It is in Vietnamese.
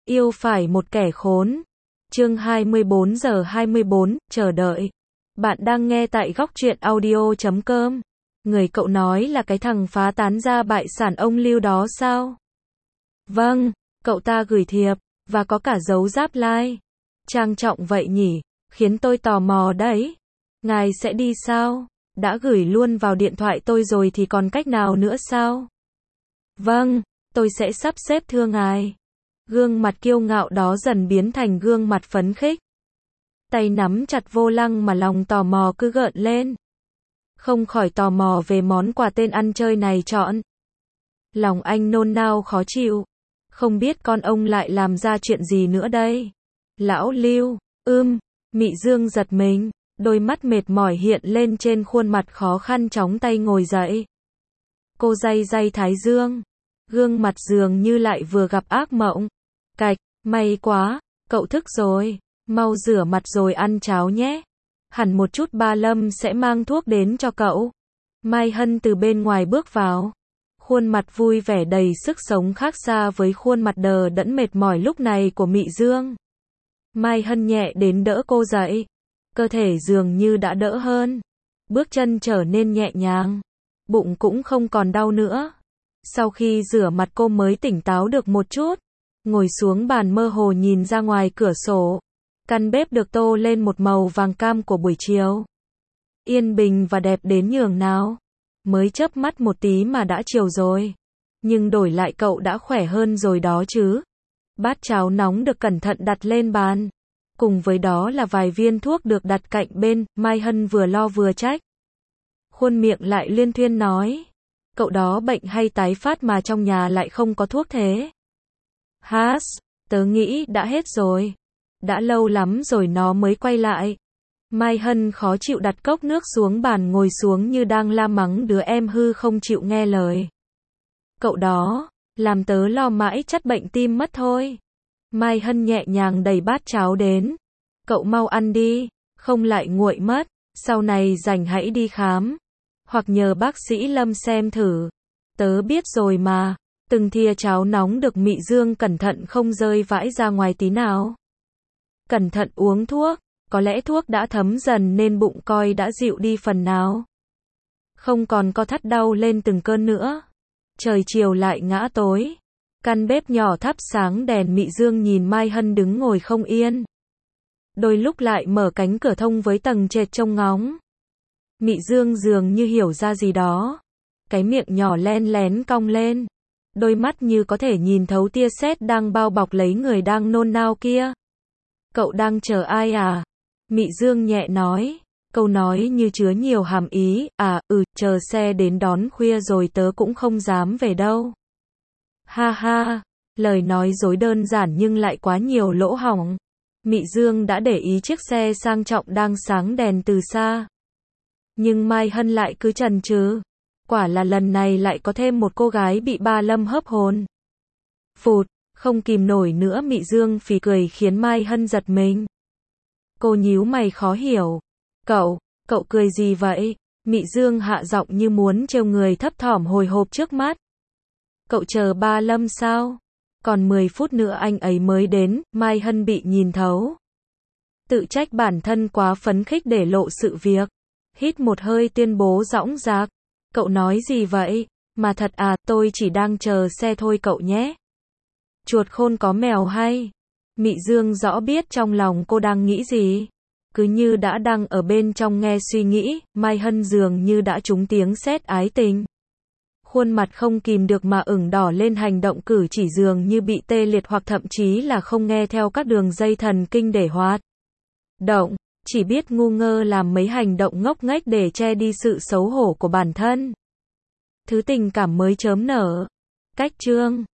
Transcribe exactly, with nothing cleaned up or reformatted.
Yêu phải một kẻ khốn. Chương hai mươi bốn giờ hai mươi bốn, chờ đợi. Bạn đang nghe tại góc truyện audio chấm com. Người cậu nói là cái thằng phá tán ra bại sản ông Lưu đó sao? Vâng, cậu ta gửi thiệp, và có cả dấu giáp like. Trang trọng vậy nhỉ, khiến tôi tò mò đấy. Ngài sẽ đi sao? Đã gửi luôn vào điện thoại tôi rồi thì còn cách nào nữa sao? Vâng, tôi sẽ sắp xếp thưa ngài. Gương mặt kiêu ngạo đó dần biến thành gương mặt phấn khích. Tay nắm chặt vô lăng mà lòng tò mò cứ gợn lên. Không khỏi tò mò về món quà tên ăn chơi này chọn. Lòng anh nôn nao khó chịu. Không biết con ông lại làm ra chuyện gì nữa đây? Lão Lưu, ưm, Mị Dương giật mình, đôi mắt mệt mỏi hiện lên trên khuôn mặt khó khăn chóng tay ngồi dậy. Cô day day thái dương. Gương mặt dường như lại vừa gặp ác mộng. Cạch, may quá, cậu thức rồi, mau rửa mặt rồi ăn cháo nhé. Hẳn một chút ba Lâm sẽ mang thuốc đến cho cậu. Mai Hân từ bên ngoài bước vào. Khuôn mặt vui vẻ đầy sức sống khác xa với khuôn mặt đờ đẫn mệt mỏi lúc này của Mị Dương. Mai Hân nhẹ đến đỡ cô dậy. Cơ thể dường như đã đỡ hơn. Bước chân trở nên nhẹ nhàng. Bụng cũng không còn đau nữa. Sau khi rửa mặt cô mới tỉnh táo được một chút. Ngồi xuống bàn mơ hồ nhìn ra ngoài cửa sổ. Căn bếp được tô lên một màu vàng cam của buổi chiều. Yên bình và đẹp đến nhường nào. Mới chớp mắt một tí mà đã chiều rồi. Nhưng đổi lại cậu đã khỏe hơn rồi đó chứ. Bát cháo nóng được cẩn thận đặt lên bàn. Cùng với đó là vài viên thuốc được đặt cạnh bên. Mai Hân vừa lo vừa trách. Khuôn miệng lại liên thuyên nói. Cậu đó bệnh hay tái phát mà trong nhà lại không có thuốc thế? Hás, tớ nghĩ đã hết rồi. Đã lâu lắm rồi nó mới quay lại. Mai Hân khó chịu đặt cốc nước xuống bàn ngồi xuống như đang la mắng đứa em hư không chịu nghe lời. Cậu đó, làm tớ lo mãi chắc bệnh tim mất thôi. Mai Hân nhẹ nhàng đẩy bát cháo đến. Cậu mau ăn đi, không lại nguội mất. Sau này rảnh hãy đi khám. Hoặc nhờ bác sĩ Lâm xem thử. Tớ biết rồi mà. Từng thìa cháo nóng được Mị Dương cẩn thận không rơi vãi ra ngoài tí nào. Cẩn thận uống thuốc. Có lẽ thuốc đã thấm dần nên bụng coi đã dịu đi phần nào. Không còn co thắt đau lên từng cơn nữa. Trời chiều lại ngã tối. Căn bếp nhỏ thắp sáng đèn. Mị Dương nhìn Mai Hân đứng ngồi không yên. Đôi lúc lại mở cánh cửa thông với tầng trệt trông ngóng. Mị Dương dường như hiểu ra gì đó. Cái miệng nhỏ len lén cong lên. Đôi mắt như có thể nhìn thấu tia sét đang bao bọc lấy người đang nôn nao kia. Cậu đang chờ ai à? Mị Dương nhẹ nói. Câu nói như chứa nhiều hàm ý. À, ừ, chờ xe đến đón khuya rồi tớ cũng không dám về đâu. Ha ha, lời nói dối đơn giản nhưng lại quá nhiều lỗ hổng. Mị Dương đã để ý chiếc xe sang trọng đang sáng đèn từ xa. Nhưng Mai Hân lại cứ chần chừ. Quả là lần này lại có thêm một cô gái bị ba Lâm hớp hồn. Phụt, không kìm nổi nữa Mị Dương phì cười khiến Mai Hân giật mình. Cô nhíu mày khó hiểu. Cậu, cậu cười gì vậy? Mị Dương hạ giọng như muốn trêu người thấp thỏm hồi hộp trước mắt. Cậu chờ ba Lâm sao? Còn mười phút nữa anh ấy mới đến. Mai Hân bị nhìn thấu. Tự trách bản thân quá phấn khích để lộ sự việc. Hít một hơi tuyên bố dõng dạc. Cậu nói gì vậy? Mà thật à, tôi chỉ đang chờ xe thôi cậu nhé. Chuột khôn có mèo hay. Mị Dương rõ biết trong lòng cô đang nghĩ gì. Cứ như đã đang ở bên trong nghe suy nghĩ. Mai Hân dường như đã trúng tiếng sét ái tình. Khuôn mặt không kìm được mà ửng đỏ lên, hành động cử chỉ dường như bị tê liệt hoặc thậm chí là không nghe theo các đường dây thần kinh để hoạt động. Chỉ biết ngu ngơ làm mấy hành động ngốc nghếch để che đi sự xấu hổ của bản thân. Thứ tình cảm mới chớm nở. Cách chương